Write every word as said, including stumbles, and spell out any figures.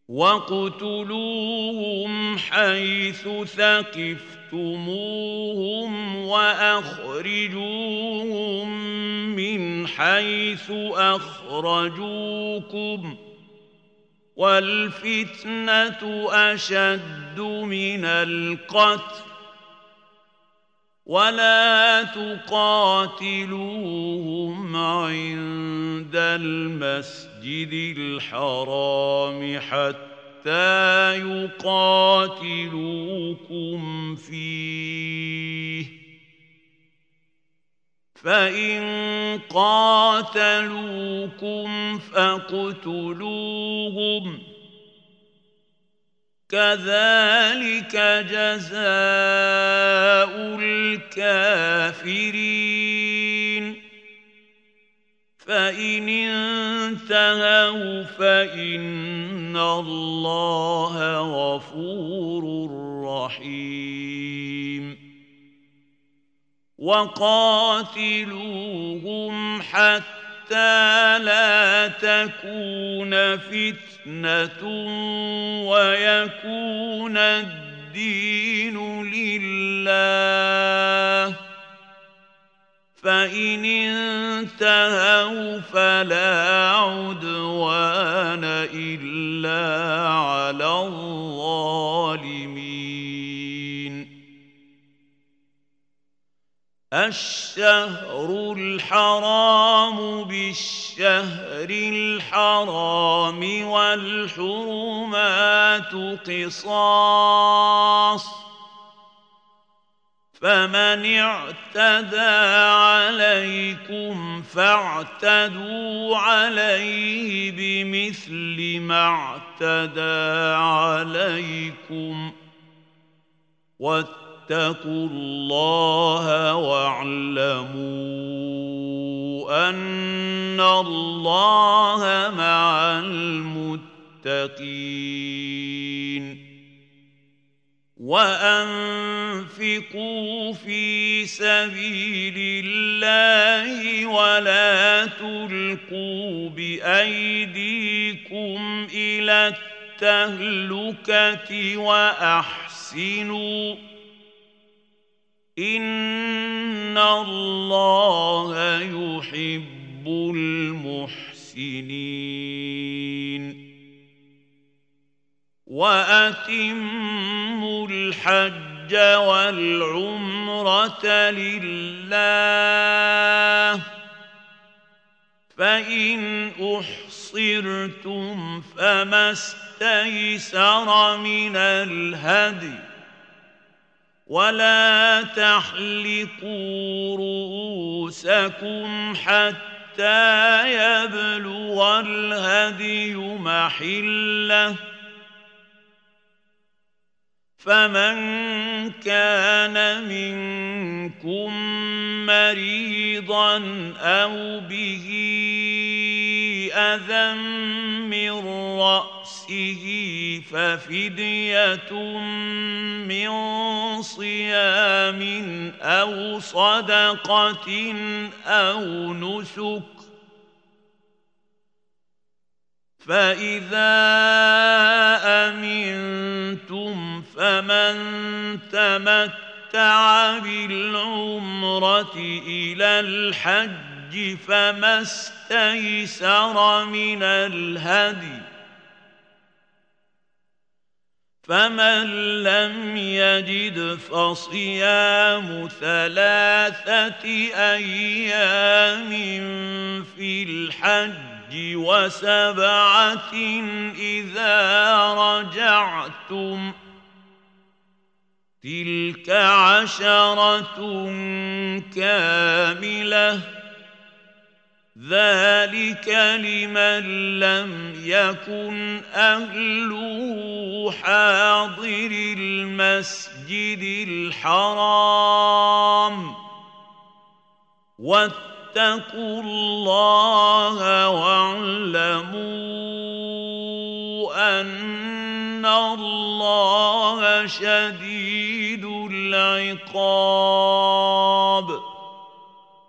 واقتلوهم حيث ثقفتموهم وأخرجوهم من حيث أخرجوكم والفتنة أشد من القتل ولا تقاتلوهم عند المسجد الحرام حتى يقاتلوكم فيه فإن قاتلوكم فاقتلوهم كذلك جزاء الكافرين فإن انتهوا فإن الله غفور رحيم وقاتلوهم حتى لا تكون فتنة ويكون الدين لله فإن انتهوا فلا عدوان إلا على الظالمين الشهر الحرام بالشهر الحرام والحرمات قصاص فمن اعتدى عليكم فاعتدوا عليه بمثل ما اعتدى عليكم واتقوا الله واعلموا أن الله مع المتقين وأنفقوا في سبيل الله ولا تلقوا بأيديكم إلى التهلكة وأحسنوا إن الله يحب المحسنين وأتموا الحج والعمرة لله فإن أحصرتم فما استيسر من الهدي ولا تحلقوا رؤوسكم حتى يبلغ الهدي محله فمن كان منكم مريضا أو به أذى من رأسه ففدية من صيام أو صدقة أو نسك فإذا أمنتم فمن تمتع بالعمرة إلى الحج فما استيسر من الهدي فمن لم يجد فصيام ثلاثة أيام في الحج وسبعة إذا رجعتم تلك عشرة كاملة ذلك لمن لم يكن أهله حاضر المسجد الحرام واتقوا الله واعلموا أن الله شديد العقاب